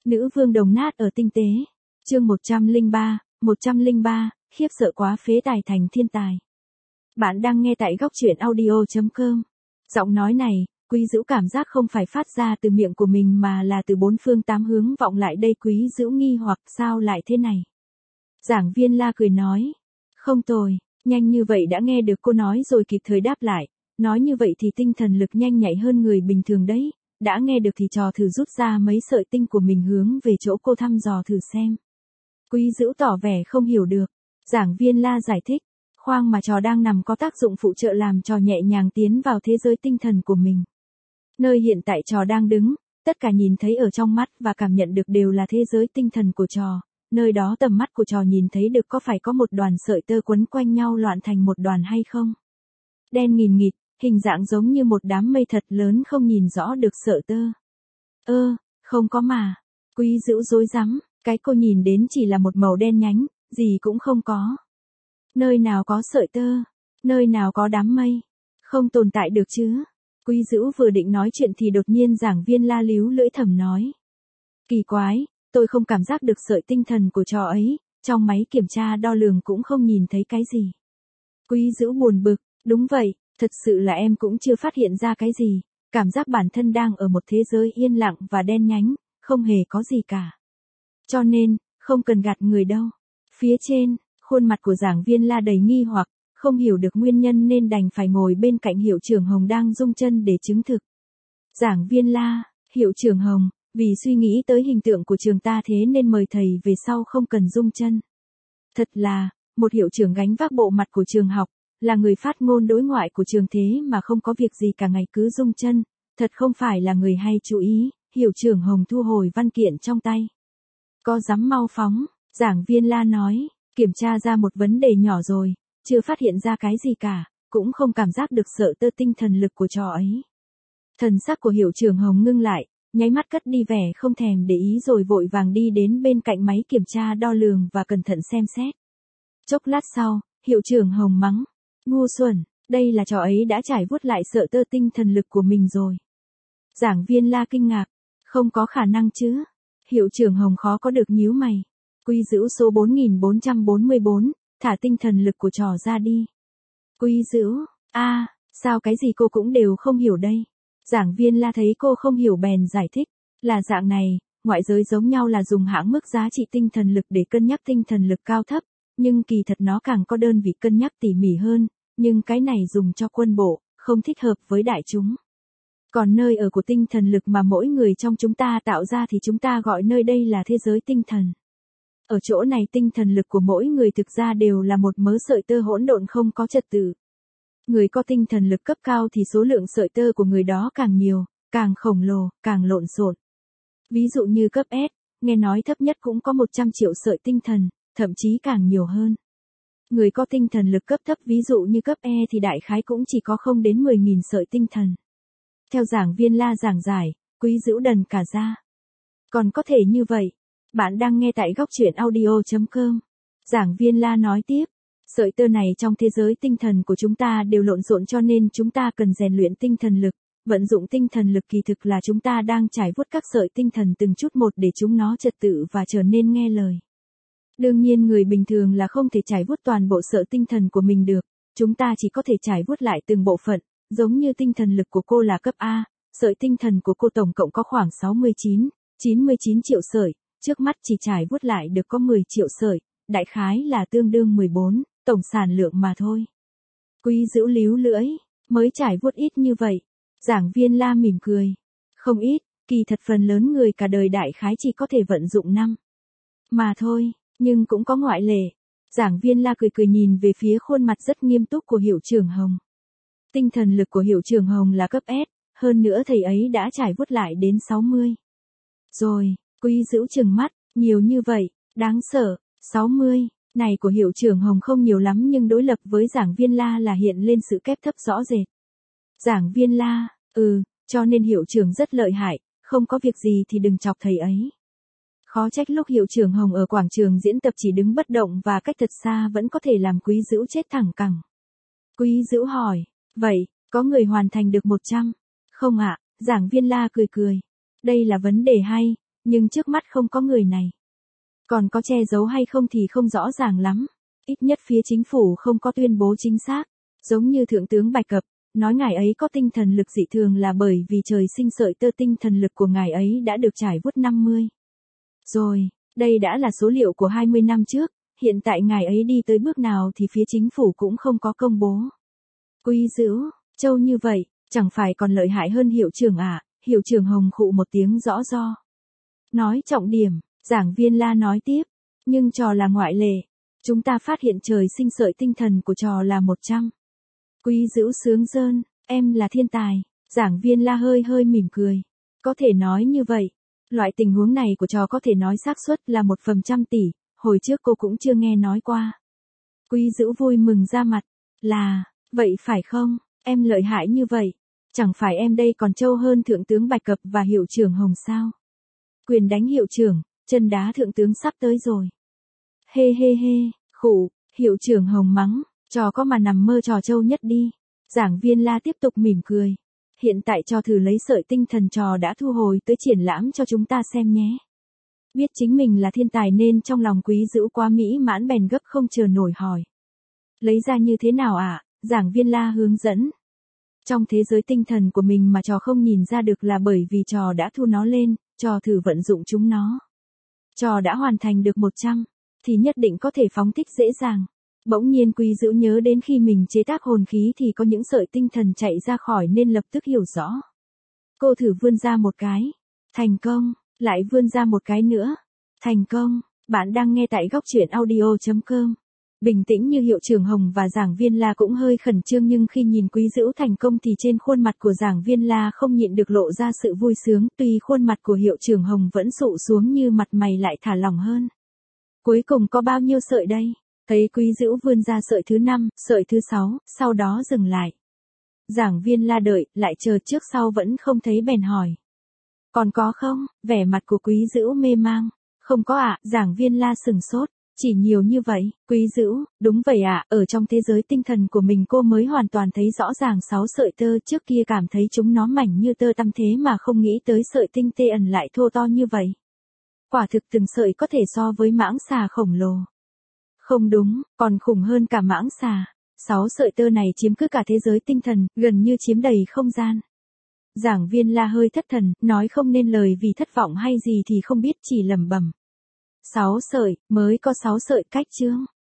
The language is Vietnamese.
Nữ vương đồng nát ở tinh tế. Chương 103, khiếp sợ quá phế tài thành thiên tài. Bạn đang nghe tại góc truyện audio.com. Giọng nói này, Quý Dữu cảm giác không phải phát ra từ miệng của mình mà là từ bốn phương tám hướng vọng lại đây. Quý Dữu nghi hoặc sao lại thế này. Giảng viên La cười nói. Không tồi, nhanh như vậy đã nghe được cô nói rồi kịp thời đáp lại. Nói như vậy thì tinh thần lực nhanh nhạy hơn người bình thường đấy. Đã nghe được thì trò thử rút ra mấy sợi tinh của mình hướng về chỗ cô thăm dò thử xem. Quý Dữu tỏ vẻ không hiểu được. Giảng viên La giải thích. Khoang mà trò đang nằm có tác dụng phụ trợ làm trò nhẹ nhàng tiến vào thế giới tinh thần của mình. Nơi hiện tại trò đang đứng, tất cả nhìn thấy ở trong mắt và cảm nhận được đều là thế giới tinh thần của trò. Nơi đó tầm mắt của trò nhìn thấy được có phải có một đoàn sợi tơ quấn quanh nhau loạn thành một đoàn hay không? Đen nghìn nghịt, hình dạng giống như một đám mây thật lớn không nhìn rõ được sợi tơ. Không có mà. Quý Dữu rối rắm, cái cô nhìn đến chỉ là một màu đen nhánh, gì cũng không có. Nơi nào có sợi tơ, nơi nào có đám mây, không tồn tại được chứ. Quý Dữu vừa định nói chuyện thì đột nhiên giảng viên La líu lưỡi thầm nói. Kỳ quái, tôi không cảm giác được sợi tinh thần của trò ấy, trong máy kiểm tra đo lường cũng không nhìn thấy cái gì. Quý Dữu buồn bực, đúng vậy, thật sự là em cũng chưa phát hiện ra cái gì, cảm giác bản thân đang ở một thế giới yên lặng và đen nhánh, không hề có gì cả. Cho nên, không cần gạt người đâu. Phía trên, khuôn mặt của giảng viên La đầy nghi hoặc, không hiểu được nguyên nhân nên đành phải ngồi bên cạnh Hiệu trưởng Hồng đang rung chân để chứng thực. Giảng viên La, Hiệu trưởng Hồng, vì suy nghĩ tới hình tượng của trường ta thế nên mời thầy về sau không cần rung chân. Thật là, một hiệu trưởng gánh vác bộ mặt của trường học, là người phát ngôn đối ngoại của trường thế mà không có việc gì cả ngày cứ rung chân, thật không phải là người hay chú ý. Hiệu trưởng Hồng thu hồi văn kiện trong tay. Có dám mau phóng, giảng viên La nói, kiểm tra ra một vấn đề nhỏ rồi, chưa phát hiện ra cái gì cả, cũng không cảm giác được sợi tơ tinh thần lực của trò ấy. Thần sắc của hiệu trưởng Hồng ngưng lại, nháy mắt cất đi vẻ không thèm để ý rồi vội vàng đi đến bên cạnh máy kiểm tra đo lường và cẩn thận xem xét. Chốc lát sau, hiệu trưởng Hồng mắng, ngu xuẩn, đây là trò ấy đã trải vuốt lại sợi tơ tinh thần lực của mình rồi. Giảng viên La kinh ngạc, không có khả năng chứ. Hiệu trưởng Hồng khó có được nhíu mày. Quý Dữu số 4444, thả tinh thần lực của trò ra đi. Quý Dữu, sao cái gì cô cũng đều không hiểu đây. Giảng viên La thấy cô không hiểu bèn giải thích, là dạng này, ngoại giới giống nhau là dùng hãng mức giá trị tinh thần lực để cân nhắc tinh thần lực cao thấp, nhưng kỳ thật nó càng có đơn vị cân nhắc tỉ mỉ hơn, nhưng cái này dùng cho quân bộ, không thích hợp với đại chúng. Còn nơi ở của tinh thần lực mà mỗi người trong chúng ta tạo ra thì chúng ta gọi nơi đây là thế giới tinh thần. Ở chỗ này tinh thần lực của mỗi người thực ra đều là một mớ sợi tơ hỗn độn không có trật tự. Người có tinh thần lực cấp cao thì số lượng sợi tơ của người đó càng nhiều, càng khổng lồ, càng lộn xộn. Ví dụ như cấp S, nghe nói thấp nhất cũng có 100 triệu sợi tinh thần, thậm chí càng nhiều hơn. Người có tinh thần lực cấp thấp ví dụ như cấp E thì đại khái cũng chỉ có 0 đến 10.000 sợi tinh thần. Theo giảng viên La giảng giải, Quý Dữu đần cả ra. Còn có thể như vậy. Bạn đang nghe tại góc truyện audio.com. Giảng viên La nói tiếp. Sợi tơ này trong thế giới tinh thần của chúng ta đều lộn xộn cho nên chúng ta cần rèn luyện tinh thần lực. Vận dụng tinh thần lực kỳ thực là chúng ta đang trải vuốt các sợi tinh thần từng chút một để chúng nó trật tự và trở nên nghe lời. Đương nhiên người bình thường là không thể trải vuốt toàn bộ sợi tinh thần của mình được. Chúng ta chỉ có thể trải vuốt lại từng bộ phận. Giống như tinh thần lực của cô là cấp A, sợi tinh thần của cô tổng cộng có khoảng 99 triệu sợi, trước mắt chỉ trải vuốt lại được có 10 triệu sợi, đại khái là tương đương 14, tổng sản lượng mà thôi. Quý Dữu líu lưỡi, mới trải vuốt ít như vậy. Giảng viên La mỉm cười. Không ít, kỳ thật phần lớn người cả đời đại khái chỉ có thể vận dụng 5. Mà thôi, nhưng cũng có ngoại lệ. Giảng viên La cười cười nhìn về phía khuôn mặt rất nghiêm túc của hiệu trưởng Hồng. Tinh thần lực của hiệu trưởng Hồng là cấp S, hơn nữa thầy ấy đã trải vuốt lại đến 60. Rồi, Quý Dữu trừng mắt, nhiều như vậy, đáng sợ, 60, này của hiệu trưởng Hồng không nhiều lắm nhưng đối lập với giảng viên La là hiện lên sự kép thấp rõ rệt. Giảng viên La, cho nên hiệu trưởng rất lợi hại, không có việc gì thì đừng chọc thầy ấy. Khó trách lúc hiệu trưởng Hồng ở quảng trường diễn tập chỉ đứng bất động và cách thật xa vẫn có thể làm Quý Dữu chết thẳng cẳng. Quý Dữu hỏi. Vậy, có người hoàn thành được 100? Không ạ, giảng viên La cười cười. Đây là vấn đề hay, Nhưng trước mắt không có người này. Còn có che giấu hay không thì không rõ ràng lắm. Ít nhất phía chính phủ không có tuyên bố chính xác. Giống như Thượng tướng Bạch Cập, nói ngài ấy có tinh thần lực dị thường là bởi vì trời sinh sợi tơ tinh thần lực của ngài ấy đã được trải vuốt 50. Rồi, đây đã là số liệu của 20 năm trước, hiện tại ngài ấy đi tới bước nào thì phía chính phủ cũng không có công bố. Quý Dữu, Châu như vậy, chẳng phải còn lợi hại hơn hiệu trưởng à? Hiệu trưởng Hồng khụ một tiếng rõ do. Nói trọng điểm, giảng viên La nói tiếp, nhưng trò là ngoại lệ. Chúng ta phát hiện trời sinh sợi tinh thần của trò là 100. Quý Dữu sướng rơn, em là thiên tài. Giảng viên La hơi hơi mỉm cười. Có thể nói như vậy. Loại tình huống này của trò có thể nói xác suất là 1/100 tỷ, hồi trước cô cũng chưa nghe nói qua. Quý Dữu vui mừng ra mặt. Là, vậy phải không, em lợi hại như vậy. Chẳng phải em đây còn trâu hơn Thượng tướng Bạch Cập và hiệu trưởng Hồng sao? Quyền đánh hiệu trưởng, chân đá Thượng tướng sắp tới rồi. Hê hê hê, khụ, hiệu trưởng Hồng mắng, trò có mà nằm mơ trò trâu nhất đi. Giảng viên La tiếp tục mỉm cười. Hiện tại trò thử lấy sợi tinh thần trò đã thu hồi tới triển lãm cho chúng ta xem nhé. Biết chính mình là thiên tài nên trong lòng Quý Dữu quá mỹ mãn bèn gấp không chờ nổi hỏi. Lấy ra như thế nào ạ? Giảng viên La hướng dẫn. Trong thế giới tinh thần của mình mà trò không nhìn ra được là bởi vì trò đã thu nó lên, trò thử vận dụng chúng nó. Trò đã hoàn thành được 100, thì nhất định có thể phóng thích dễ dàng. Bỗng nhiên Quý Dữu nhớ đến khi mình chế tác hồn khí thì có những sợi tinh thần chạy ra khỏi nên lập tức hiểu rõ. Cô thử vươn ra một cái. Thành công, lại vươn ra một cái nữa. Thành công, bạn đang nghe tại góc truyện audio.com. Bình tĩnh như hiệu trưởng Hồng và giảng viên La cũng hơi khẩn trương nhưng khi nhìn Quý Dữu thành công thì trên khuôn mặt của giảng viên La không nhịn được lộ ra sự vui sướng, tuy khuôn mặt của hiệu trưởng Hồng vẫn sụ xuống như mặt mày lại thả lỏng hơn. Cuối cùng có bao nhiêu sợi đây? Thấy Quý Dữu vươn ra sợi thứ 5, sợi thứ 6, sau đó dừng lại. Giảng viên La đợi, lại chờ trước sau vẫn không thấy bèn hỏi. Còn có không? Vẻ mặt của Quý Dữu mê mang. Không có ạ, giảng viên La sừng sốt. Chỉ nhiều như vậy, Quý Dữu, đúng vậy ạ, ở trong thế giới tinh thần của mình cô mới hoàn toàn thấy rõ ràng 6 sợi tơ, trước kia cảm thấy chúng nó mảnh như tơ tăm thế mà không nghĩ tới sợi tinh tê ẩn lại thô to như vậy. Quả thực từng sợi có thể so với mãng xà khổng lồ. Không đúng, còn khủng hơn cả mãng xà. 6 sợi tơ này chiếm cứ cả thế giới tinh thần, gần như chiếm đầy không gian. Giảng viên La hơi thất thần, nói không nên lời vì thất vọng hay gì thì không biết, chỉ lẩm bẩm. 6 sợi, mới có 6 sợi cách chương.